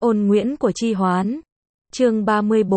Ôn Nguyễn của Chi Hoán. Chương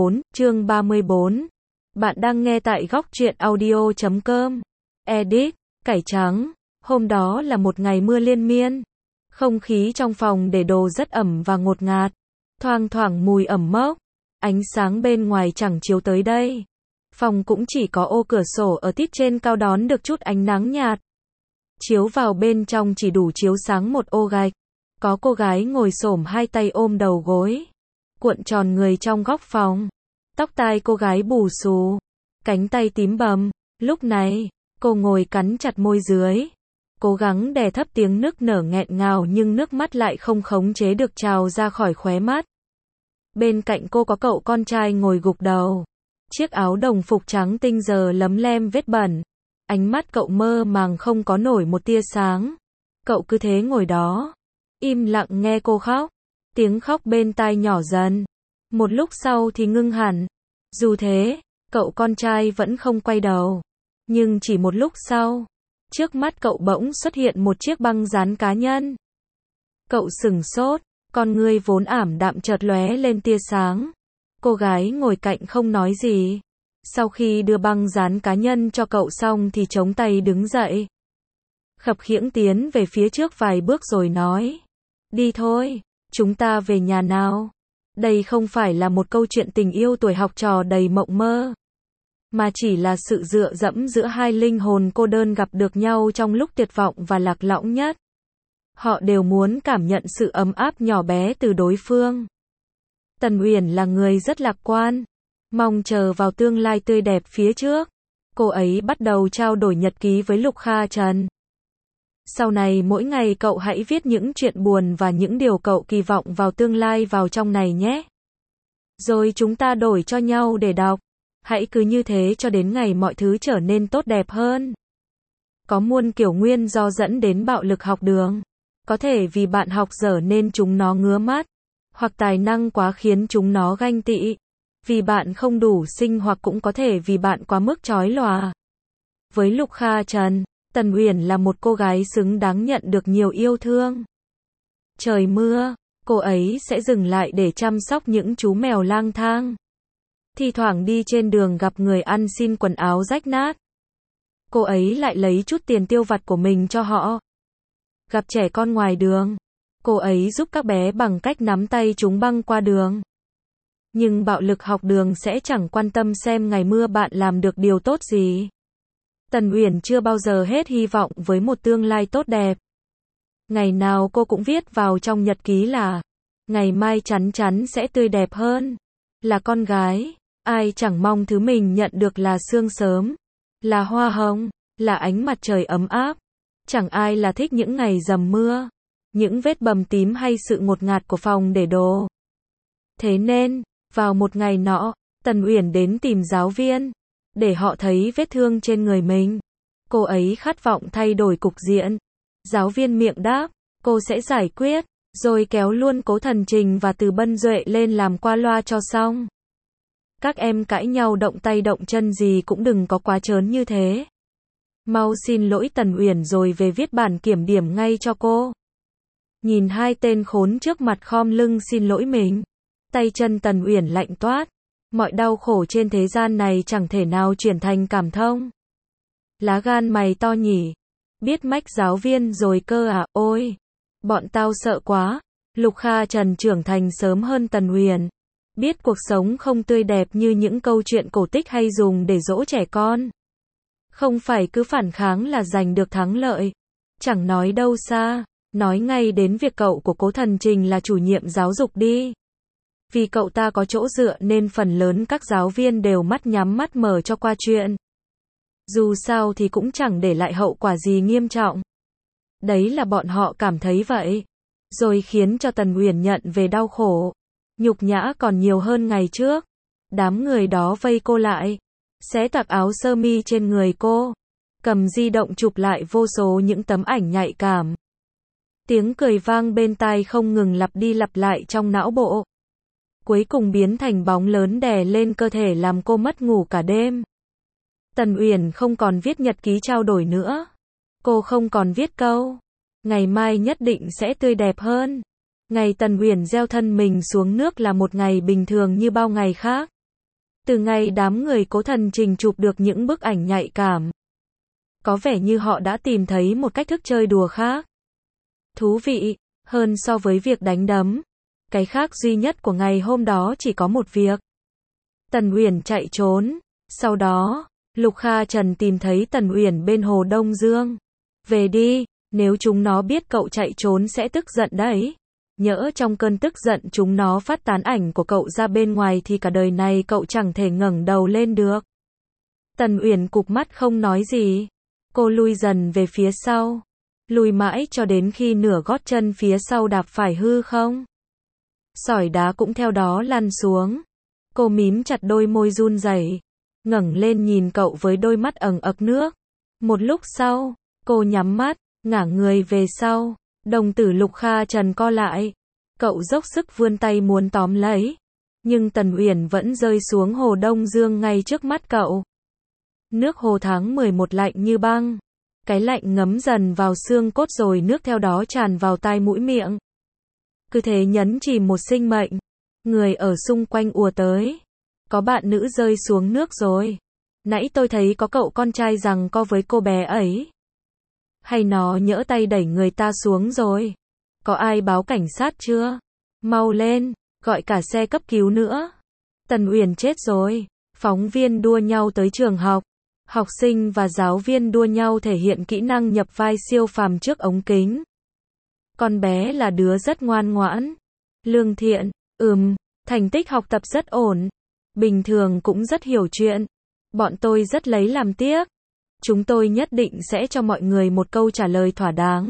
34. Bạn đang nghe tại góc truyện audio.com. Edit, cải trắng. Hôm đó là một ngày mưa liên miên. Không khí trong phòng để đồ rất ẩm và ngột ngạt. Thoang thoảng mùi ẩm mốc. Ánh sáng bên ngoài chẳng chiếu tới đây. Phòng cũng chỉ có ô cửa sổ ở tít trên cao đón được chút ánh nắng nhạt. Chiếu vào bên trong chỉ đủ chiếu sáng một ô gạch. Có cô gái ngồi xổm hai tay ôm đầu gối, cuộn tròn người trong góc phòng. Tóc tai cô gái bù xù, cánh tay tím bầm. Lúc này, cô ngồi cắn chặt môi dưới, cố gắng đè thấp tiếng nức nở nghẹn ngào nhưng nước mắt lại không khống chế được trào ra khỏi khóe mắt. Bên cạnh cô có cậu con trai ngồi gục đầu. Chiếc áo đồng phục trắng tinh giờ lấm lem vết bẩn. Ánh mắt cậu mơ màng không có nổi một tia sáng. Cậu cứ thế ngồi đó, im lặng nghe cô khóc. Tiếng khóc bên tai nhỏ dần. Một lúc sau thì ngưng hẳn. Dù thế, cậu con trai vẫn không quay đầu. Nhưng chỉ một lúc sau, trước mắt cậu bỗng xuất hiện một chiếc băng dán cá nhân. Cậu sửng sốt, con ngươi vốn ảm đạm chợt lóe lên tia sáng. Cô gái ngồi cạnh không nói gì. Sau khi đưa băng dán cá nhân cho cậu xong thì chống tay đứng dậy. Khập khiễng tiến về phía trước vài bước rồi nói: "Đi thôi, chúng ta về nhà nào." Đây không phải là một câu chuyện tình yêu tuổi học trò đầy mộng mơ, mà chỉ là sự dựa dẫm giữa hai linh hồn cô đơn gặp được nhau trong lúc tuyệt vọng và lạc lõng nhất. Họ đều muốn cảm nhận sự ấm áp nhỏ bé từ đối phương. Tần Uyển là người rất lạc quan, mong chờ vào tương lai tươi đẹp phía trước. Cô ấy bắt đầu trao đổi nhật ký với Lục Kha Trần. Sau này mỗi ngày cậu hãy viết những chuyện buồn và những điều cậu kỳ vọng vào tương lai vào trong này nhé. Rồi chúng ta đổi cho nhau để đọc. Hãy cứ như thế cho đến ngày mọi thứ trở nên tốt đẹp hơn. Có muôn kiểu nguyên do dẫn đến bạo lực học đường. Có thể vì bạn học dở nên chúng nó ngứa mắt. Hoặc tài năng quá khiến chúng nó ganh tị. Vì bạn không đủ xinh hoặc cũng có thể vì bạn quá mức chói lòa. Với Lục Kha Trần, Tần Uyển là một cô gái xứng đáng nhận được nhiều yêu thương. Trời mưa, cô ấy sẽ dừng lại để chăm sóc những chú mèo lang thang. Thi thoảng đi trên đường gặp người ăn xin quần áo rách nát. Cô ấy lại lấy chút tiền tiêu vặt của mình cho họ. Gặp trẻ con ngoài đường, cô ấy giúp các bé bằng cách nắm tay chúng băng qua đường. Nhưng bạo lực học đường sẽ chẳng quan tâm xem ngày mưa bạn làm được điều tốt gì. Tần Uyển chưa bao giờ hết hy vọng với một tương lai tốt đẹp. Ngày nào cô cũng viết vào trong nhật ký là ngày mai chắn chắn sẽ tươi đẹp hơn. Là con gái, ai chẳng mong thứ mình nhận được là sương sớm, là hoa hồng, là ánh mặt trời ấm áp. Chẳng ai là thích những ngày dầm mưa, những vết bầm tím hay sự ngột ngạt của phòng để đồ. Thế nên, vào một ngày nọ, Tần Uyển đến tìm giáo viên, để họ thấy vết thương trên người mình. Cô ấy khát vọng thay đổi cục diện. Giáo viên miệng đáp, cô sẽ giải quyết, rồi kéo luôn Cố Thần Trình và Từ Bân Duệ lên làm qua loa cho xong. Các em cãi nhau động tay động chân gì cũng đừng có quá trớn như thế. Mau xin lỗi Tần Uyển rồi về viết bản kiểm điểm ngay cho cô. Nhìn hai tên khốn trước mặt khom lưng xin lỗi mình, tay chân Tần Uyển lạnh toát. Mọi đau khổ trên thế gian này chẳng thể nào chuyển thành cảm thông. Lá gan mày to nhỉ? Biết mách giáo viên rồi cơ à? Ôi, bọn tao sợ quá. Lục Kha Trần trưởng thành sớm hơn Tần Uyển. Biết cuộc sống không tươi đẹp như những câu chuyện cổ tích hay dùng để dỗ trẻ con. Không phải cứ phản kháng là giành được thắng lợi. Chẳng nói đâu xa, nói ngay đến việc cậu của Cố Thần Trình là chủ nhiệm giáo dục đi. Vì cậu ta có chỗ dựa nên phần lớn các giáo viên đều mắt nhắm mắt mở cho qua chuyện. Dù sao thì cũng chẳng để lại hậu quả gì nghiêm trọng. Đấy là bọn họ cảm thấy vậy. Rồi khiến cho Tần Uyển nhận về đau khổ. Nhục nhã còn nhiều hơn ngày trước. Đám người đó vây cô lại, xé toạc áo sơ mi trên người cô, cầm di động chụp lại vô số những tấm ảnh nhạy cảm. Tiếng cười vang bên tai không ngừng lặp đi lặp lại trong não bộ. Cuối cùng biến thành bóng lớn đè lên cơ thể làm cô mất ngủ cả đêm. Tần Uyển không còn viết nhật ký trao đổi nữa. Cô không còn viết câu ngày mai nhất định sẽ tươi đẹp hơn. Ngày Tần Uyển gieo thân mình xuống nước là một ngày bình thường như bao ngày khác. Từ ngày đám người Cố Thần Trình chụp được những bức ảnh nhạy cảm, có vẻ như họ đã tìm thấy một cách thức chơi đùa khác, thú vị hơn so với việc đánh đấm. Cái khác duy nhất của ngày hôm đó chỉ có một việc. Tần Uyển chạy trốn. Sau đó, Lục Kha Trần tìm thấy Tần Uyển bên hồ Đông Dương. Về đi, nếu chúng nó biết cậu chạy trốn sẽ tức giận đấy. Nhỡ trong cơn tức giận chúng nó phát tán ảnh của cậu ra bên ngoài thì cả đời này cậu chẳng thể ngẩng đầu lên được. Tần Uyển cụp mắt không nói gì. Cô lui dần về phía sau. Lùi mãi cho đến khi nửa gót chân phía sau đạp phải hư không. Sỏi đá cũng theo đó lăn xuống. Cô mím chặt đôi môi run rẩy, ngẩng lên nhìn cậu với đôi mắt ẩn ực nước. Một lúc sau, cô nhắm mắt, ngả người về sau. Đồng tử Lục Kha Trần co lại. Cậu dốc sức vươn tay muốn tóm lấy. Nhưng Tần Uyển vẫn rơi xuống hồ Đông Dương ngay trước mắt cậu. Nước hồ tháng 11 lạnh như băng. Cái lạnh ngấm dần vào xương cốt rồi nước theo đó tràn vào tai mũi miệng. Cứ thế nhấn chìm một sinh mệnh. Người ở xung quanh ùa tới. Có bạn nữ rơi xuống nước rồi. Nãy tôi thấy có cậu con trai giằng co với cô bé ấy. Hay nó nhỡ tay đẩy người ta xuống rồi. Có ai báo cảnh sát chưa? Mau lên, gọi cả xe cấp cứu nữa. Tần Uyển chết rồi. Phóng viên đua nhau tới trường học. Học sinh và giáo viên đua nhau thể hiện kỹ năng nhập vai siêu phàm trước ống kính. Con bé là đứa rất ngoan ngoãn, lương thiện, thành tích học tập rất ổn, bình thường cũng rất hiểu chuyện. Bọn tôi rất lấy làm tiếc. Chúng tôi nhất định sẽ cho mọi người một câu trả lời thỏa đáng.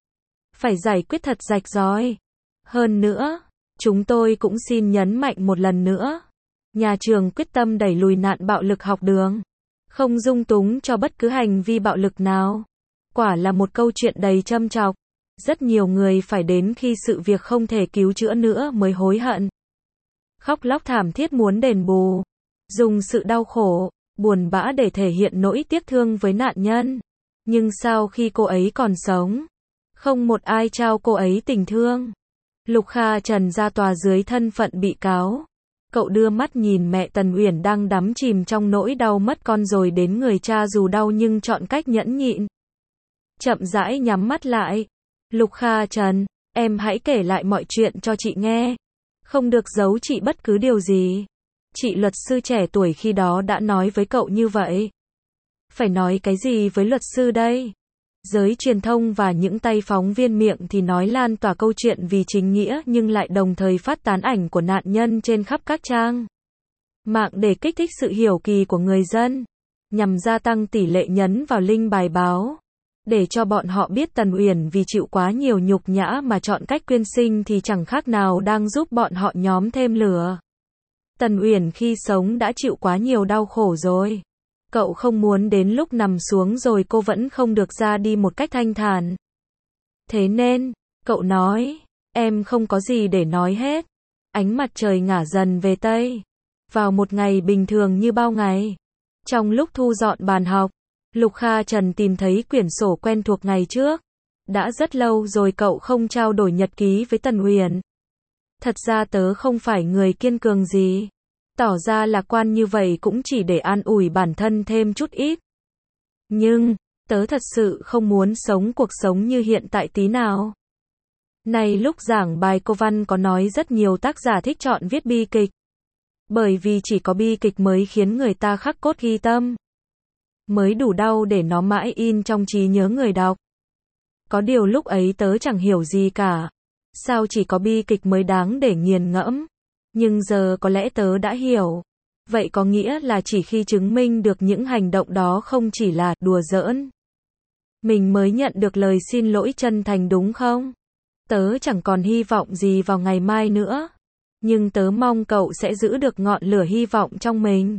Phải giải quyết thật rạch ròi. Hơn nữa, chúng tôi cũng xin nhấn mạnh một lần nữa. Nhà trường quyết tâm đẩy lùi nạn bạo lực học đường. Không dung túng cho bất cứ hành vi bạo lực nào. Quả là một câu chuyện đầy châm chọc. Rất nhiều người phải đến khi sự việc không thể cứu chữa nữa mới hối hận. Khóc lóc thảm thiết muốn đền bù. Dùng sự đau khổ, buồn bã để thể hiện nỗi tiếc thương với nạn nhân. Nhưng sau khi cô ấy còn sống, không một ai trao cô ấy tình thương. Lục Kha Trần ra tòa dưới thân phận bị cáo. Cậu đưa mắt nhìn mẹ Tần Uyển đang đắm chìm trong nỗi đau mất con rồi đến người cha dù đau nhưng chọn cách nhẫn nhịn. Chậm rãi nhắm mắt lại. Lục Kha Trần, em hãy kể lại mọi chuyện cho chị nghe. Không được giấu chị bất cứ điều gì. Chị luật sư trẻ tuổi khi đó đã nói với cậu như vậy. Phải nói cái gì với luật sư đây? Giới truyền thông và những tay phóng viên miệng thì nói lan tỏa câu chuyện vì chính nghĩa nhưng lại đồng thời phát tán ảnh của nạn nhân trên khắp các trang mạng để kích thích sự hiểu kỳ của người dân, nhằm gia tăng tỷ lệ nhấn vào link bài báo. Để cho bọn họ biết Tần Uyển vì chịu quá nhiều nhục nhã mà chọn cách quyên sinh thì chẳng khác nào đang giúp bọn họ nhóm thêm lửa. Tần Uyển khi sống đã chịu quá nhiều đau khổ rồi. Cậu không muốn đến lúc nằm xuống rồi cô vẫn không được ra đi một cách thanh thản. Thế nên, cậu nói, em không có gì để nói hết. Ánh mặt trời ngả dần về Tây. Vào một ngày bình thường như bao ngày. Trong lúc thu dọn bàn học, Lục Kha Trần tìm thấy quyển sổ quen thuộc ngày trước. Đã rất lâu rồi cậu không trao đổi nhật ký với Tần Uyển. Thật ra tớ không phải người kiên cường gì. Tỏ ra lạc quan như vậy cũng chỉ để an ủi bản thân thêm chút ít. Nhưng, tớ thật sự không muốn sống cuộc sống như hiện tại tí nào. Này lúc giảng bài cô Văn có nói rất nhiều tác giả thích chọn viết bi kịch. Bởi vì chỉ có bi kịch mới khiến người ta khắc cốt ghi tâm. Mới đủ đau để nó mãi in trong trí nhớ người đọc. Có điều lúc ấy tớ chẳng hiểu gì cả. Sao chỉ có bi kịch mới đáng để nghiền ngẫm? Nhưng giờ có lẽ tớ đã hiểu. Vậy có nghĩa là chỉ khi chứng minh được những hành động đó không chỉ là đùa giỡn, mình mới nhận được lời xin lỗi chân thành đúng không? Tớ chẳng còn hy vọng gì vào ngày mai nữa. Nhưng tớ mong cậu sẽ giữ được ngọn lửa hy vọng trong mình.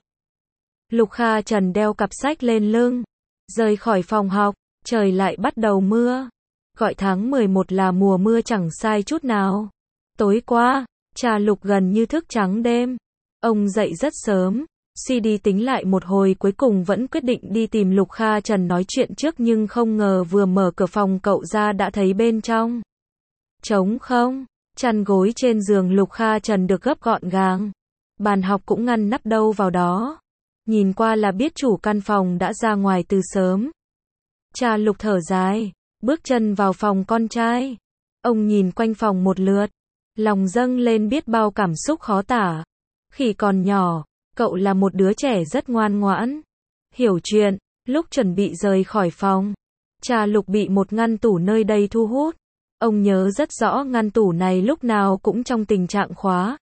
Lục Kha Trần đeo cặp sách lên lưng. Rời khỏi phòng học, trời lại bắt đầu mưa. Gọi tháng 11 là mùa mưa chẳng sai chút nào. Tối qua, cha Lục gần như thức trắng đêm. Ông dậy rất sớm, suy đi tính lại một hồi cuối cùng vẫn quyết định đi tìm Lục Kha Trần nói chuyện trước nhưng không ngờ vừa mở cửa phòng cậu ra đã thấy bên trong trống không. Chăn gối trên giường Lục Kha Trần được gấp gọn gàng. Bàn học cũng ngăn nắp đâu vào đó. Nhìn qua là biết chủ căn phòng đã ra ngoài từ sớm. Cha Lục thở dài, bước chân vào phòng con trai. Ông nhìn quanh phòng một lượt, lòng dâng lên biết bao cảm xúc khó tả. Khi còn nhỏ, cậu là một đứa trẻ rất ngoan ngoãn, hiểu chuyện. Lúc chuẩn bị rời khỏi phòng, cha Lục bị một ngăn tủ nơi đây thu hút. Ông nhớ rất rõ ngăn tủ này lúc nào cũng trong tình trạng khóa.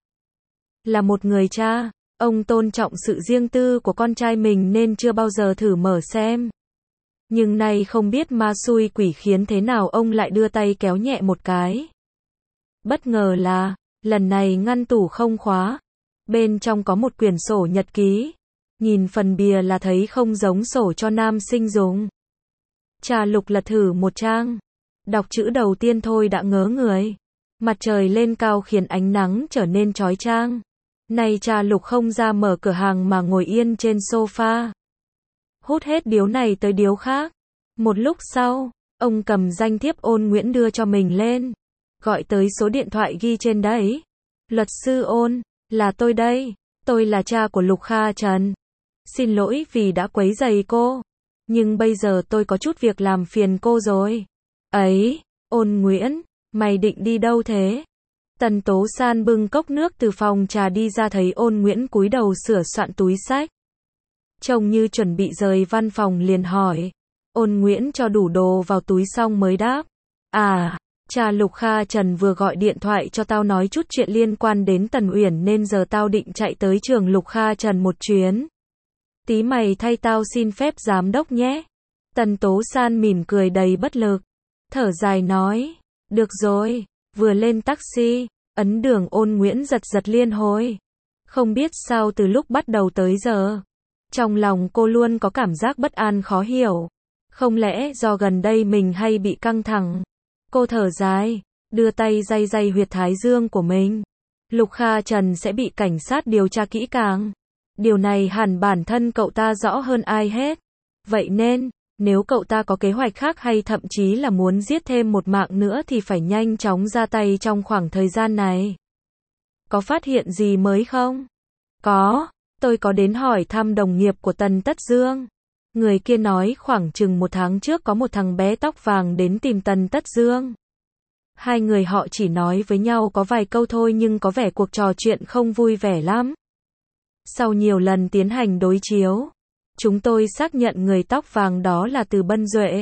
Là một người cha, ông tôn trọng sự riêng tư của con trai mình nên chưa bao giờ thử mở xem. Nhưng nay không biết ma xui quỷ khiến thế nào ông lại đưa tay kéo nhẹ một cái. Bất ngờ là, lần này ngăn tủ không khóa. Bên trong có một quyển sổ nhật ký. Nhìn phần bìa là thấy không giống sổ cho nam sinh dùng. Cha Lục lật thử một trang. Đọc chữ đầu tiên thôi đã ngớ người. Mặt trời lên cao khiến ánh nắng trở nên chói chang. Nay cha Lục không ra mở cửa hàng mà ngồi yên trên sofa. Hút hết điếu này tới điếu khác. Một lúc sau, ông cầm danh thiếp Ôn Nguyễn đưa cho mình lên. Gọi tới số điện thoại ghi trên đấy. Luật sư Ôn, là tôi đây. Tôi là cha của Lục Kha Trần. Xin lỗi vì đã quấy rầy cô. Nhưng bây giờ tôi có chút việc làm phiền cô rồi. Ấy, Ôn Nguyễn, mày định đi đâu thế? Tần Tố San bưng cốc nước từ phòng trà đi ra thấy Ôn Nguyễn cúi đầu sửa soạn túi xách. Trông như chuẩn bị rời văn phòng liền hỏi. Ôn Nguyễn cho đủ đồ vào túi xong mới đáp. À, cha Lục Kha Trần vừa gọi điện thoại cho tao nói chút chuyện liên quan đến Tần Uyển nên giờ tao định chạy tới trường Lục Kha Trần một chuyến. Tí mày thay tao xin phép giám đốc nhé. Tần Tố San mỉm cười đầy bất lực. Thở dài nói. Được rồi. Vừa lên taxi, ấn đường Ôn Nguyễn giật giật liên hồi. Không biết sao từ lúc bắt đầu tới giờ. Trong lòng cô luôn có cảm giác bất an khó hiểu. Không lẽ do gần đây mình hay bị căng thẳng? Cô thở dài, đưa tay day day huyệt thái dương của mình. Lục Kha Trần sẽ bị cảnh sát điều tra kỹ càng. Điều này hẳn bản thân cậu ta rõ hơn ai hết. Vậy nên, nếu cậu ta có kế hoạch khác hay thậm chí là muốn giết thêm một mạng nữa thì phải nhanh chóng ra tay trong khoảng thời gian này. Có phát hiện gì mới không? Có, tôi có đến hỏi thăm đồng nghiệp của Tần Tất Dương. Người kia nói khoảng chừng 1 tháng trước có một thằng bé tóc vàng đến tìm Tần Tất Dương. Hai người họ chỉ nói với nhau có vài câu thôi nhưng có vẻ cuộc trò chuyện không vui vẻ lắm. Sau nhiều lần tiến hành đối chiếu, chúng tôi xác nhận người tóc vàng đó là Từ Bân Duệ.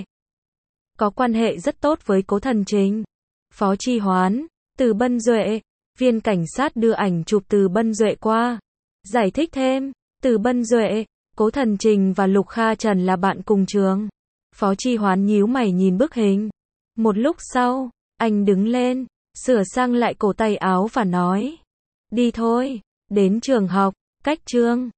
Có quan hệ rất tốt với Cố Thần Trình, Phó Chi Hoán, Từ Bân Duệ. Viên cảnh sát đưa ảnh chụp Từ Bân Duệ qua. Giải thích thêm, Từ Bân Duệ, Cố Thần Trình và Lục Kha Trần là bạn cùng trường. Phó Chi Hoán nhíu mày nhìn bức hình. Một lúc sau, anh đứng lên, sửa sang lại cổ tay áo và nói. Đi thôi, đến trường học, cách trường.